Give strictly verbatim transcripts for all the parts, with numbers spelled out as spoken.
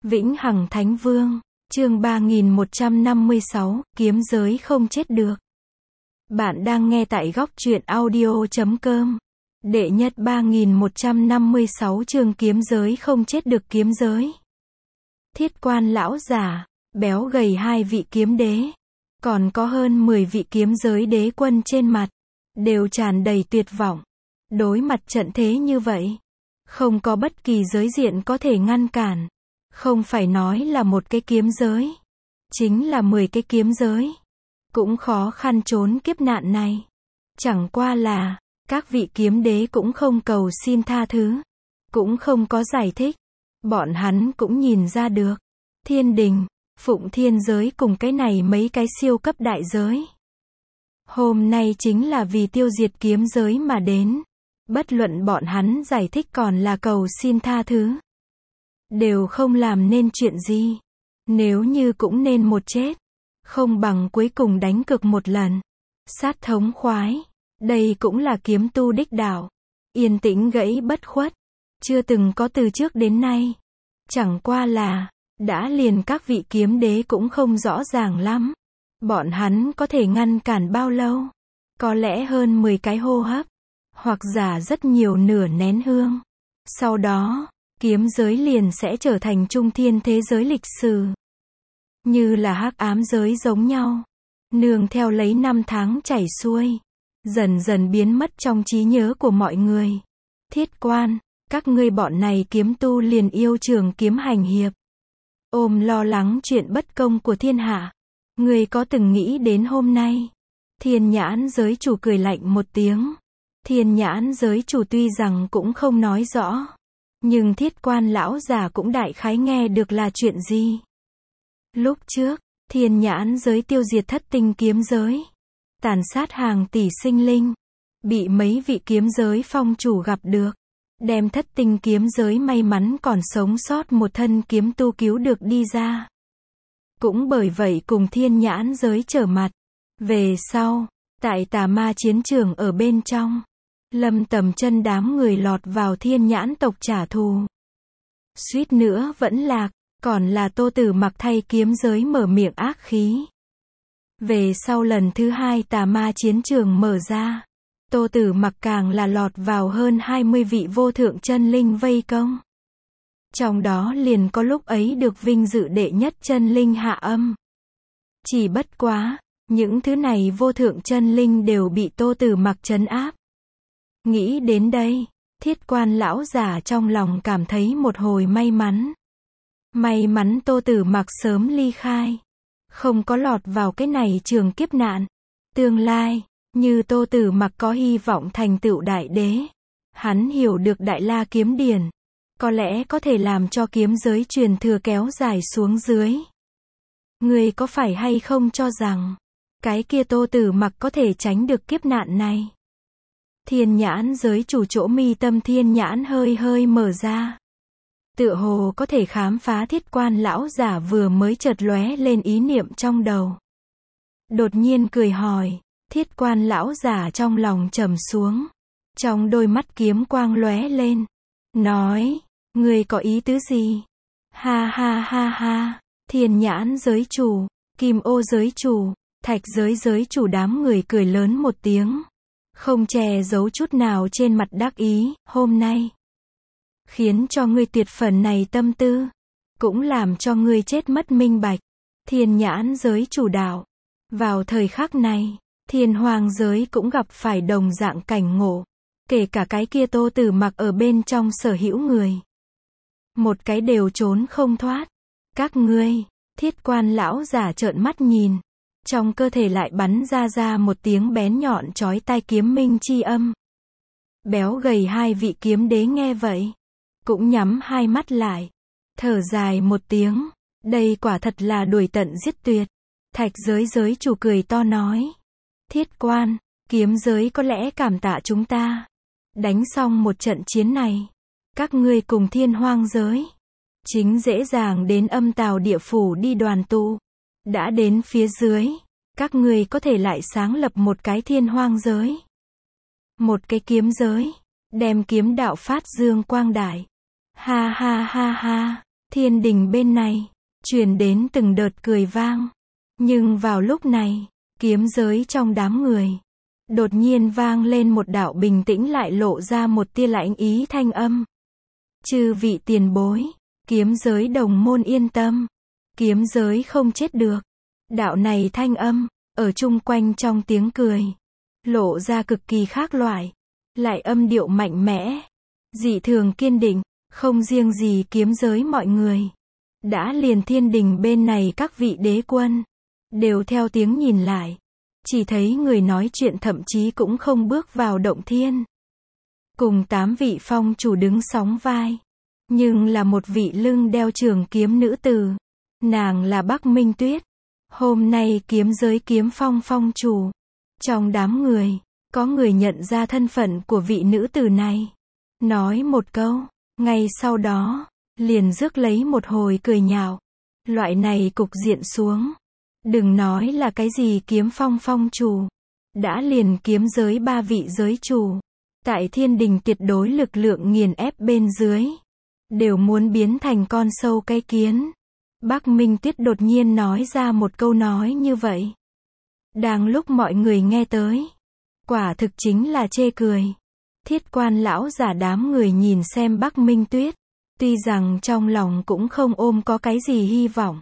Vĩnh Hằng Thánh Vương, chương ba nghìn một trăm năm mươi sáu, kiếm giới không chết được. Bạn đang nghe tại góc truyện audio chấm com. Đệ nhất ba nghìn một trăm năm mươi sáu chương kiếm giới không chết được. Kiếm giới. Thiết Quan lão giả, béo gầy hai vị kiếm đế, còn có hơn mười vị kiếm giới đế quân trên mặt, đều tràn đầy tuyệt vọng. Đối mặt trận thế như vậy, không có bất kỳ giới diện có thể ngăn cản. Không phải nói là một cái kiếm giới, chính là mười cái kiếm giới, cũng khó khăn trốn kiếp nạn này. Chẳng qua là, các vị kiếm đế cũng không cầu xin tha thứ, cũng không có giải thích. Bọn hắn cũng nhìn ra được, thiên đình, phụng thiên giới cùng cái này mấy cái siêu cấp đại giới. Hôm nay chính là vì tiêu diệt kiếm giới mà đến. Bất luận bọn hắn giải thích còn là cầu xin tha thứ, đều không làm nên chuyện gì. Nếu như cũng nên một chết, không bằng cuối cùng đánh cược một lần. Sát thống khoái. Đây cũng là kiếm tu đích đạo. Yên tĩnh gãy bất khuất. Chưa từng có từ trước đến nay. Chẳng qua là, đã liền các vị kiếm đế cũng không rõ ràng lắm. Bọn hắn có thể ngăn cản bao lâu? Có lẽ hơn mười cái hô hấp. Hoặc giả rất nhiều nửa nén hương. Sau đó, kiếm giới liền sẽ trở thành trung thiên thế giới lịch sử. Như là hắc ám giới giống nhau. Nương theo lấy năm tháng chảy xuôi. Dần dần biến mất trong trí nhớ của mọi người. Thiết Quan, các ngươi bọn này kiếm tu liền yêu trường kiếm hành hiệp. Ôm lo lắng chuyện bất công của thiên hạ. Ngươi có từng nghĩ đến hôm nay? Thiên Nhãn giới chủ cười lạnh một tiếng. Thiên Nhãn giới chủ tuy rằng cũng không nói rõ, nhưng Thiết Quan lão già cũng đại khái nghe được là chuyện gì. Lúc trước, Thiên Nhãn giới tiêu diệt thất tinh kiếm giới, tàn sát hàng tỷ sinh linh, bị mấy vị kiếm giới phong chủ gặp được, đem thất tinh kiếm giới may mắn còn sống sót một thân kiếm tu cứu được đi ra. Cũng bởi vậy cùng Thiên Nhãn giới trở mặt. Về sau, tại tà ma chiến trường ở bên trong, Lâm Tầm Chân đám người lọt vào Thiên Nhãn tộc trả thù. Suýt nữa vẫn lạc, còn là Tô Tử Mặc thay kiếm giới mở miệng ác khí. Về sau lần thứ hai tà ma chiến trường mở ra, Tô Tử Mặc càng là lọt vào hơn hai mươi vị vô thượng chân linh vây công. Trong đó liền có lúc ấy được vinh dự đệ nhất chân linh hạ âm. Chỉ bất quá, những thứ này vô thượng chân linh đều bị Tô Tử Mặc trấn áp. Nghĩ đến đây, Thiết Quan lão giả trong lòng cảm thấy một hồi may mắn. May mắn Tô Tử Mặc sớm ly khai, không có lọt vào cái này trường kiếp nạn. Tương lai, như Tô Tử Mặc có hy vọng thành tựu đại đế, hắn hiểu được Đại La kiếm điển, có lẽ có thể làm cho kiếm giới truyền thừa kéo dài xuống dưới. Ngươi có phải hay không cho rằng, cái kia Tô Tử Mặc có thể tránh được kiếp nạn này? Thiên Nhãn giới chủ chỗ mi tâm Thiên Nhãn hơi hơi mở ra. Tựa hồ có thể khám phá Thiết Quan lão giả vừa mới chợt lóe lên ý niệm trong đầu. Đột nhiên cười hỏi, Thiết Quan lão giả trong lòng trầm xuống. Trong đôi mắt kiếm quang lóe lên. Nói, ngươi có ý tứ gì? Ha ha ha ha, Thiên Nhãn giới chủ, Kim Ô giới chủ, Thạch giới giới chủ đám người cười lớn một tiếng. Không che giấu chút nào trên mặt đắc ý. Hôm nay, khiến cho ngươi tuyệt phần này tâm tư, cũng làm cho ngươi chết mất minh bạch. Thiên Nhãn giới chủ đạo. Vào thời khắc này, Thiên Hoàng giới cũng gặp phải đồng dạng cảnh ngộ. Kể cả cái kia Tô Tử Mặc ở bên trong sở hữu người, một cái đều trốn không thoát. Các ngươi, Thiết Quan lão giả trợn mắt nhìn. Trong cơ thể lại bắn ra ra một tiếng bén nhọn chói tai kiếm minh chi âm. Béo gầy hai vị kiếm đế nghe vậy, cũng nhắm hai mắt lại, thở dài một tiếng. Đây quả thật là đuổi tận giết tuyệt. Thạch giới giới chủ cười to nói, Thiết Quan, kiếm giới có lẽ cảm tạ chúng ta. Đánh xong một trận chiến này, các ngươi cùng Thiên Hoang giới, chính dễ dàng đến âm tào địa phủ đi đoàn tụ. Đã đến phía dưới, các ngươi có thể lại sáng lập một cái Thiên Hoang giới, một cái kiếm giới, đem kiếm đạo phát dương quang đại. Ha ha ha ha, thiên đình bên này, truyền đến từng đợt cười vang. Nhưng vào lúc này, kiếm giới trong đám người, đột nhiên vang lên một đạo bình tĩnh lại lộ ra một tia lãnh ý thanh âm. Chư vị tiền bối, kiếm giới đồng môn yên tâm, kiếm giới không chết được. Đạo này thanh âm, ở chung quanh trong tiếng cười, lộ ra cực kỳ khác loại, lại âm điệu mạnh mẽ, dị thường kiên định, không riêng gì kiếm giới mọi người. Đã liền thiên đình bên này các vị đế quân, đều theo tiếng nhìn lại, chỉ thấy người nói chuyện thậm chí cũng không bước vào động thiên. Cùng tám vị phong chủ đứng sóng vai, nhưng là một vị lưng đeo trường kiếm nữ tử, nàng là Bắc Minh Tuyết. Hôm nay kiếm giới kiếm phong phong chủ. Trong đám người, có người nhận ra thân phận của vị nữ tử này. Nói một câu, ngay sau đó, liền rước lấy một hồi cười nhạo. Loại này cục diện xuống. Đừng nói là cái gì kiếm phong phong chủ. Đã liền kiếm giới ba vị giới chủ. Tại thiên đình tuyệt đối lực lượng nghiền ép bên dưới. Đều muốn biến thành con sâu cái kiến. Bắc Minh Tuyết đột nhiên nói ra một câu nói như vậy. Đang lúc mọi người nghe tới, quả thực chính là chê cười. Thiết quan lão giả đám người nhìn xem Bắc Minh Tuyết, tuy rằng trong lòng cũng không ôm có cái gì hy vọng,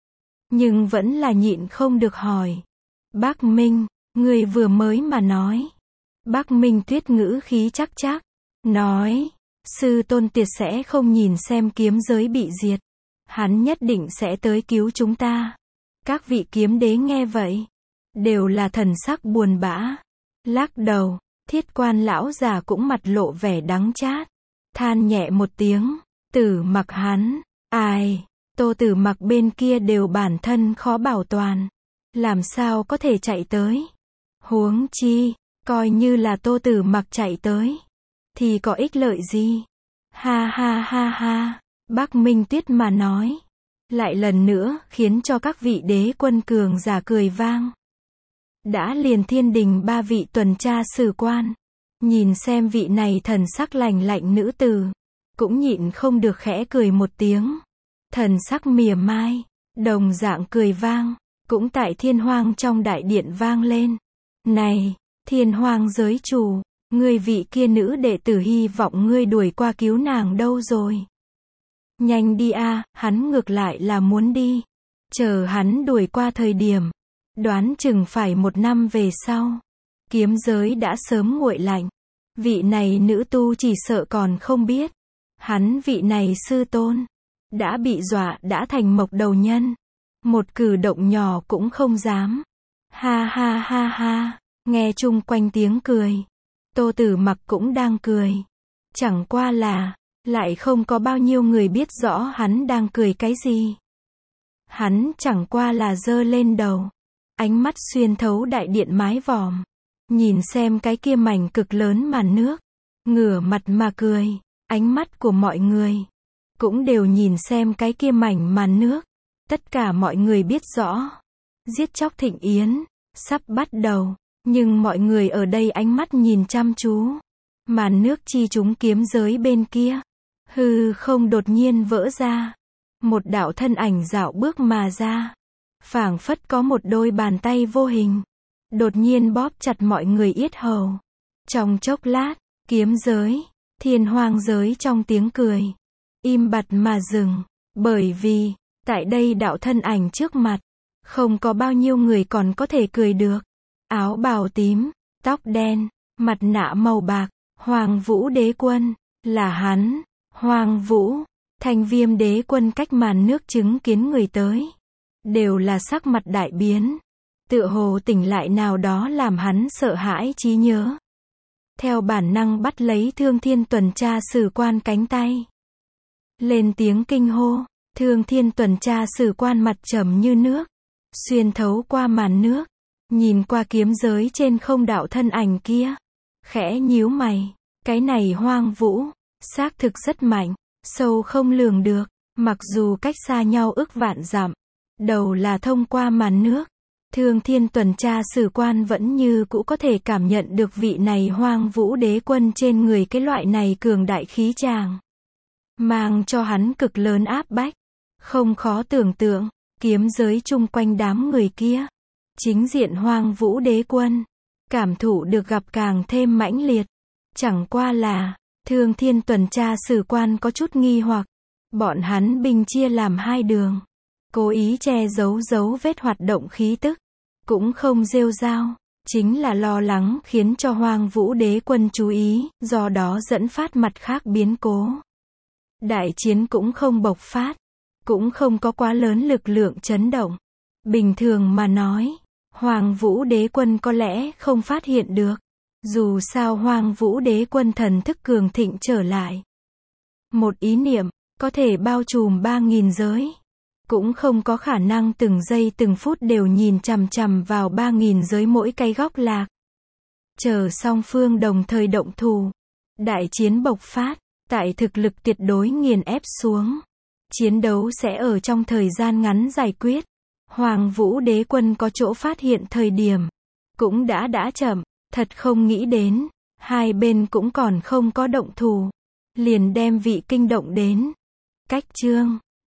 nhưng vẫn là nhịn không được hỏi. Bắc Minh, người vừa mới mà nói. Bắc Minh Tuyết ngữ khí chắc chắc, nói, sư tôn tiệt sẽ không nhìn xem kiếm giới bị diệt. Hắn nhất định sẽ tới cứu chúng ta. Các vị kiếm đế nghe vậy, đều là thần sắc buồn bã. Lắc đầu, thiết quan lão già cũng mặt lộ vẻ đắng chát. Than nhẹ một tiếng, Tử Mặc hắn, ai, Tô Tử Mặc bên kia đều bản thân khó bảo toàn. Làm sao có thể chạy tới? Huống chi, coi như là Tô Tử Mặc chạy tới, thì có ích lợi gì? Ha ha ha ha. Bắc Minh Tuyết mà nói, lại lần nữa khiến cho các vị đế quân cường giả cười vang. Đã liền thiên đình ba vị tuần tra sử quan, nhìn xem vị này thần sắc lành lạnh nữ tử, cũng nhịn không được khẽ cười một tiếng. Thần sắc mỉa mai, đồng dạng cười vang, cũng tại thiên hoang trong đại điện vang lên. Này, thiên hoang giới chủ, ngươi vị kia nữ đệ tử hy vọng ngươi đuổi qua cứu nàng đâu rồi? Nhanh đi a, à, hắn ngược lại là muốn đi. Chờ hắn đuổi qua thời điểm, đoán chừng phải một năm về sau. Kiếm giới đã sớm nguội lạnh. Vị này nữ tu chỉ sợ còn không biết. Hắn vị này sư tôn, đã bị dọa đã thành mộc đầu nhân. Một cử động nhỏ cũng không dám. Ha ha ha ha, nghe chung quanh tiếng cười. Tô Tử Mặc cũng đang cười. Chẳng qua là, lại không có bao nhiêu người biết rõ hắn đang cười cái gì. Hắn chẳng qua là giơ lên đầu, ánh mắt xuyên thấu đại điện mái vòm, nhìn xem cái kia mảnh cực lớn màn nước, ngửa mặt mà cười. Ánh mắt của mọi người cũng đều nhìn xem cái kia mảnh màn nước. Tất cả mọi người biết rõ, giết chóc thịnh yến sắp bắt đầu, nhưng mọi người ở đây ánh mắt nhìn chăm chú. Màn nước chi chúng kiếm giới bên kia, hư không đột nhiên vỡ ra. Một đạo thân ảnh dạo bước mà ra, phảng phất có một đôi bàn tay vô hình, đột nhiên bóp chặt mọi người yết hầu. Trong chốc lát, kiếm giới, thiên hoang giới trong tiếng cười, im bặt mà dừng, bởi vì, tại đây đạo thân ảnh trước mặt, không có bao nhiêu người còn có thể cười được. Áo bào tím, tóc đen, mặt nạ màu bạc, Hoàng Vũ đế quân, là hắn. Hoàng Vũ, Thanh Viêm đế quân cách màn nước chứng kiến người tới, đều là sắc mặt đại biến, tựa hồ tỉnh lại nào đó làm hắn sợ hãi trí nhớ. Theo bản năng bắt lấy Thương Thiên tuần tra sử quan cánh tay, lên tiếng kinh hô. Thương Thiên tuần tra sử quan mặt trầm như nước, xuyên thấu qua màn nước, nhìn qua kiếm giới trên không đạo thân ảnh kia, khẽ nhíu mày. Cái này Hoang Vũ, xác thực rất mạnh, sâu không lường được, mặc dù cách xa nhau ức vạn dặm, đầu là thông qua màn nước, Thương Thiên tuần tra sử quan vẫn như cũ có thể cảm nhận được vị này Hoang Vũ đế quân trên người cái loại này cường đại khí tràng. mang cho hắn cực lớn áp bách. Không khó tưởng tượng, kiếm giới chung quanh đám người kia. Chính diện Hoang Vũ Đế Quân, cảm thụ được gặp càng thêm mãnh liệt. Chẳng qua là, Thương Thiên tuần tra sử quan có chút nghi hoặc. Bọn hắn binh chia làm hai đường. Cố ý che giấu dấu vết hoạt động khí tức. Cũng không rêu rao. Chính là lo lắng khiến cho Hoang Vũ Đế Quân chú ý, do đó dẫn phát mặt khác biến cố. Đại chiến cũng không bộc phát. Cũng không có quá lớn lực lượng chấn động. Bình thường mà nói, Hoang Vũ Đế Quân có lẽ không phát hiện được. Dù sao Hoang Vũ Đế Quân thần thức cường thịnh trở lại. Một ý niệm, có thể bao trùm ba nghìn giới. Cũng không có khả năng từng giây từng phút đều nhìn chằm chằm vào ba nghìn giới mỗi cái góc lạc. Chờ song phương đồng thời động thủ. Đại chiến bộc phát, tại thực lực tuyệt đối nghiền ép xuống. Chiến đấu sẽ ở trong thời gian ngắn giải quyết. Hoang Vũ Đế Quân có chỗ phát hiện thời điểm. Cũng đã đã chậm, thật không nghĩ đến. Hai bên cũng còn không có động thủ. Liền đem Vị Kinh động đến. Cách chương